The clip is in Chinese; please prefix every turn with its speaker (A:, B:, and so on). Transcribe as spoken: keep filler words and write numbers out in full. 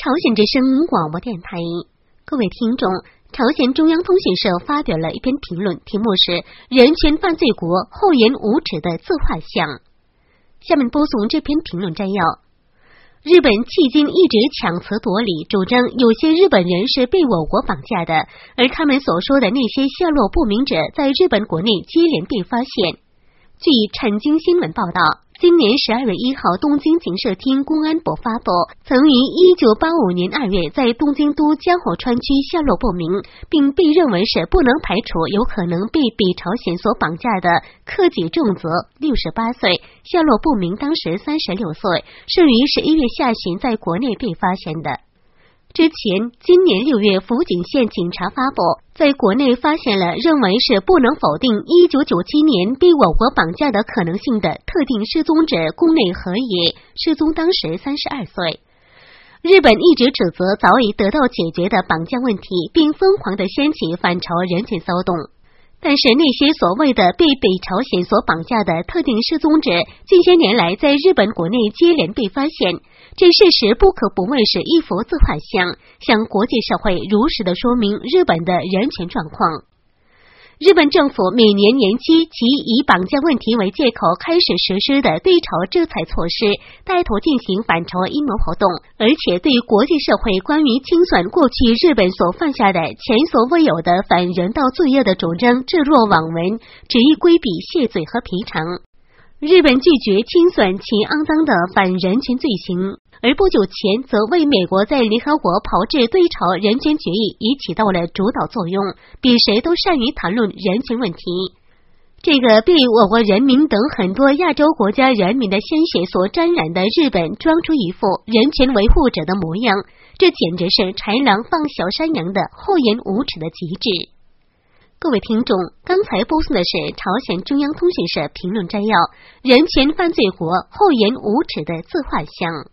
A: 朝鲜之声广播电台，各位听众，朝鲜中央通讯社发表了一篇评论，题目是人权犯罪国厚颜无耻的自画像。下面播送这篇评论摘要。日本迄今一直强词夺理，主张有些日本人是被我国绑架的，而他们所说的那些下落不明者在日本国内接连被发现。据产经新闻报道，今年十二月一号，东京警视厅公安部发布，曾于一九八五年二月在东京都江户川区下落不明，并被认为是不能排除有可能被北朝鲜所绑架的克己重则，六十八岁，下落不明，当时三十六岁，是于十一月下旬在国内被发现的。之前，今年六月，福井县警察发布，在国内发现了认为是不能否定一九九七年被我国绑架的可能性的特定失踪者宫内和也，失踪当时三十二岁。日本一直指责早已得到解决的绑架问题，并疯狂地掀起反朝人权骚动。但是那些所谓的被北朝鲜所绑架的特定失踪者，近些年来在日本国内接连被发现，这事实不可不谓是一幅自画像，向国际社会如实地说明日本的人权状况。日本政府每年年期其以绑架问题为借口开始实施的对朝制裁措施，带头进行反朝阴谋活动，而且对国际社会关于清算过去日本所犯下的前所未有的反人道罪恶的主张置若罔闻，执意规避谢罪和赔偿。日本拒绝清算其肮脏的反人权罪行，而不久前则为美国在联合国炮制对朝人权决议已起到了主导作用，比谁都善于谈论人权问题。这个被我国人民等很多亚洲国家人民的鲜血所沾染的日本，装出一副人权维护者的模样，这简直是豺狼放小山羊的厚颜无耻的极致。各位听众，刚才播送的是朝鲜中央通讯社评论摘要：人权犯罪国厚颜无耻的自画像。